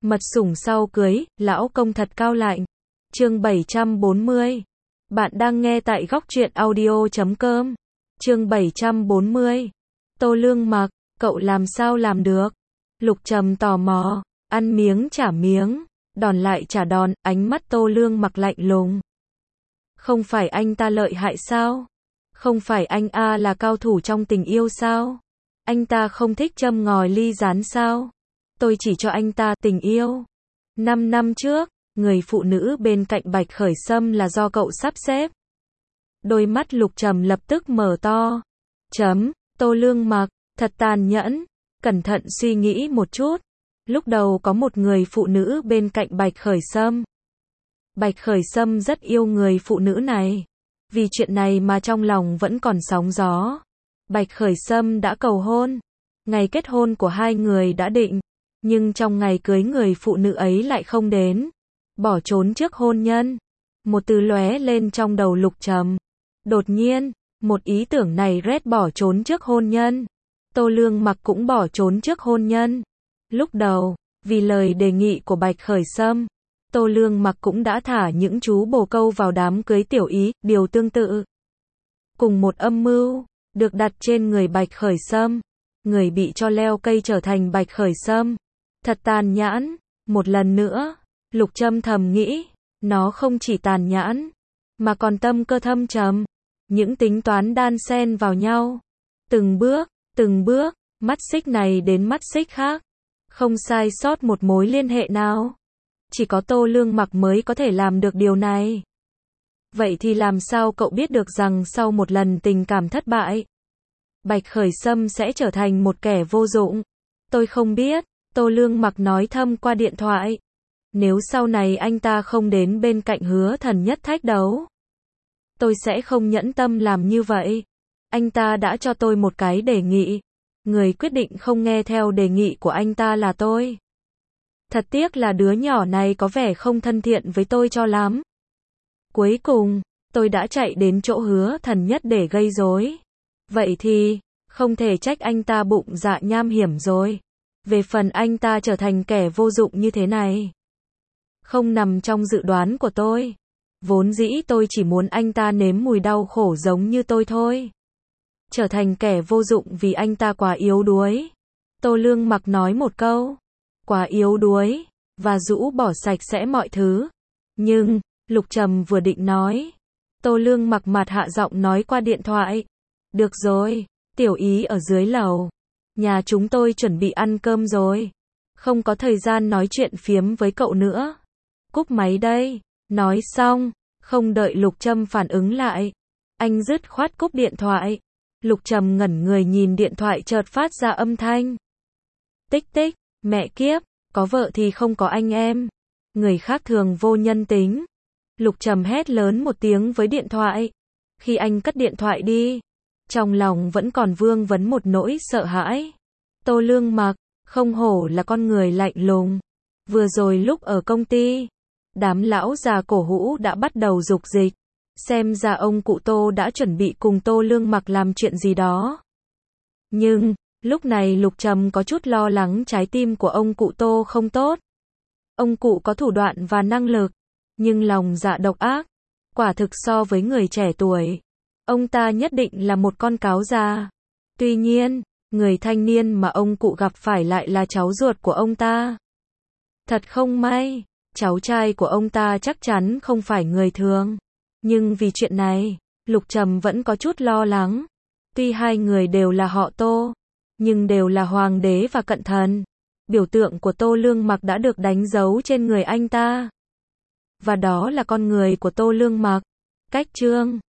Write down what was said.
Mật sủng sau cưới, lão công thật cao lạnh. Chương 740. Bạn đang nghe tại góc truyện audio.com. Chương 740. Tô Lương Mặc, cậu làm sao làm được? Lục Trầm tò mò, ăn miếng trả miếng, đòn lại trả đòn, ánh mắt Tô Lương Mặc lạnh lùng. Không phải anh ta lợi hại sao? Không phải anh là cao thủ trong tình yêu sao? Anh ta không thích châm ngòi ly rán sao? Tôi chỉ cho anh ta tình yêu. 5 năm trước, người phụ nữ bên cạnh Bạch Khởi Sâm là do cậu sắp xếp. Đôi mắt Lục Trầm lập tức mở to. Tô Lương Mặc, thật tàn nhẫn. Cẩn thận suy nghĩ một chút. Lúc đầu có một người phụ nữ bên cạnh Bạch Khởi Sâm. Bạch Khởi Sâm rất yêu người phụ nữ này. Vì chuyện này mà trong lòng vẫn còn sóng gió. Bạch Khởi Sâm đã cầu hôn. Ngày kết hôn của hai người đã định. Nhưng trong ngày cưới người phụ nữ ấy lại không đến. Bỏ trốn trước hôn nhân. Một từ lóe lên trong đầu Lục Trầm. Đột nhiên, một ý tưởng này rét bỏ trốn trước hôn nhân. Tô Lương Mặc cũng bỏ trốn trước hôn nhân. Lúc đầu, vì lời đề nghị của Bạch Khởi Sâm, Tô Lương Mặc cũng đã thả những chú bồ câu vào đám cưới Tiểu Ý, điều tương tự. Cùng một âm mưu, được đặt trên người Bạch Khởi Sâm. Người bị cho leo cây trở thành Bạch Khởi Sâm. Thật tàn nhẫn. Một lần nữa, Lục Trầm thầm nghĩ, nó không chỉ tàn nhẫn, mà còn tâm cơ thâm trầm. Những tính toán đan xen vào nhau. Từng bước, mắt xích này đến mắt xích khác. Không sai sót một mối liên hệ nào. Chỉ có Tô Lương Mặc mới có thể làm được điều này. Vậy thì làm sao cậu biết được rằng sau một lần tình cảm thất bại, Bạch Khởi Sâm sẽ trở thành một kẻ vô dụng? Tôi không biết, Tô Lương Mặc nói thầm qua điện thoại. Nếu sau này anh ta không đến bên cạnh Hứa Thần Nhất thách đấu, tôi sẽ không nhẫn tâm làm như vậy. Anh ta đã cho tôi một cái đề nghị. Người quyết định không nghe theo đề nghị của anh ta là tôi. Thật tiếc là đứa nhỏ này có vẻ không thân thiện với tôi cho lắm. Cuối cùng, tôi đã chạy đến chỗ Hứa Thần Nhất để gây rối. Vậy thì, không thể trách anh ta bụng dạ nham hiểm rồi. Về phần anh ta trở thành kẻ vô dụng như thế này, không nằm trong dự đoán của tôi. Vốn dĩ tôi chỉ muốn anh ta nếm mùi đau khổ giống như tôi thôi. Trở thành kẻ vô dụng vì anh ta quá yếu đuối. Tô Lương Mặc nói một câu. Quá yếu đuối, và rũ bỏ sạch sẽ mọi thứ. Nhưng, Lục Trầm vừa định nói. Tô Lương Mặc mặt hạ giọng nói qua điện thoại. Được rồi, Tiểu Ý ở dưới lầu. Nhà chúng tôi chuẩn bị ăn cơm rồi. Không có thời gian nói chuyện phiếm với cậu nữa. Cúp máy đây. Nói xong, không đợi Lục Trầm phản ứng lại. Anh dứt khoát cúp điện thoại. Lục Trầm ngẩn người nhìn điện thoại chợt phát ra âm thanh. Tích tích, mẹ kiếp, có vợ thì không có anh em. Người khác thường vô nhân tính. Lục Trầm hét lớn một tiếng với điện thoại. Khi anh cất điện thoại đi, trong lòng vẫn còn vương vấn một nỗi sợ hãi. Tô Lương Mặc, không hổ là con người lạnh lùng. Vừa rồi lúc ở công ty, đám lão già cổ hũ đã bắt đầu dục dịch. Xem ra ông cụ Tô đã chuẩn bị cùng Tô Lương Mặc làm chuyện gì đó. Nhưng, lúc này Lục Trầm có chút lo lắng trái tim của ông cụ Tô không tốt. Ông cụ có thủ đoạn và năng lực, nhưng lòng dạ độc ác. Quả thực so với người trẻ tuổi, ông ta nhất định là một con cáo già. Tuy nhiên, người thanh niên mà ông cụ gặp phải lại là cháu ruột của ông ta. Thật không may, cháu trai của ông ta chắc chắn không phải người thường. Nhưng vì chuyện này, Lục Trầm vẫn có chút lo lắng. Tuy hai người đều là họ Tô, nhưng đều là hoàng đế và cận thần. Biểu tượng của Tô Lương Mặc đã được đánh dấu trên người anh ta. Và đó là con người của Tô Lương Mặc. Cách chương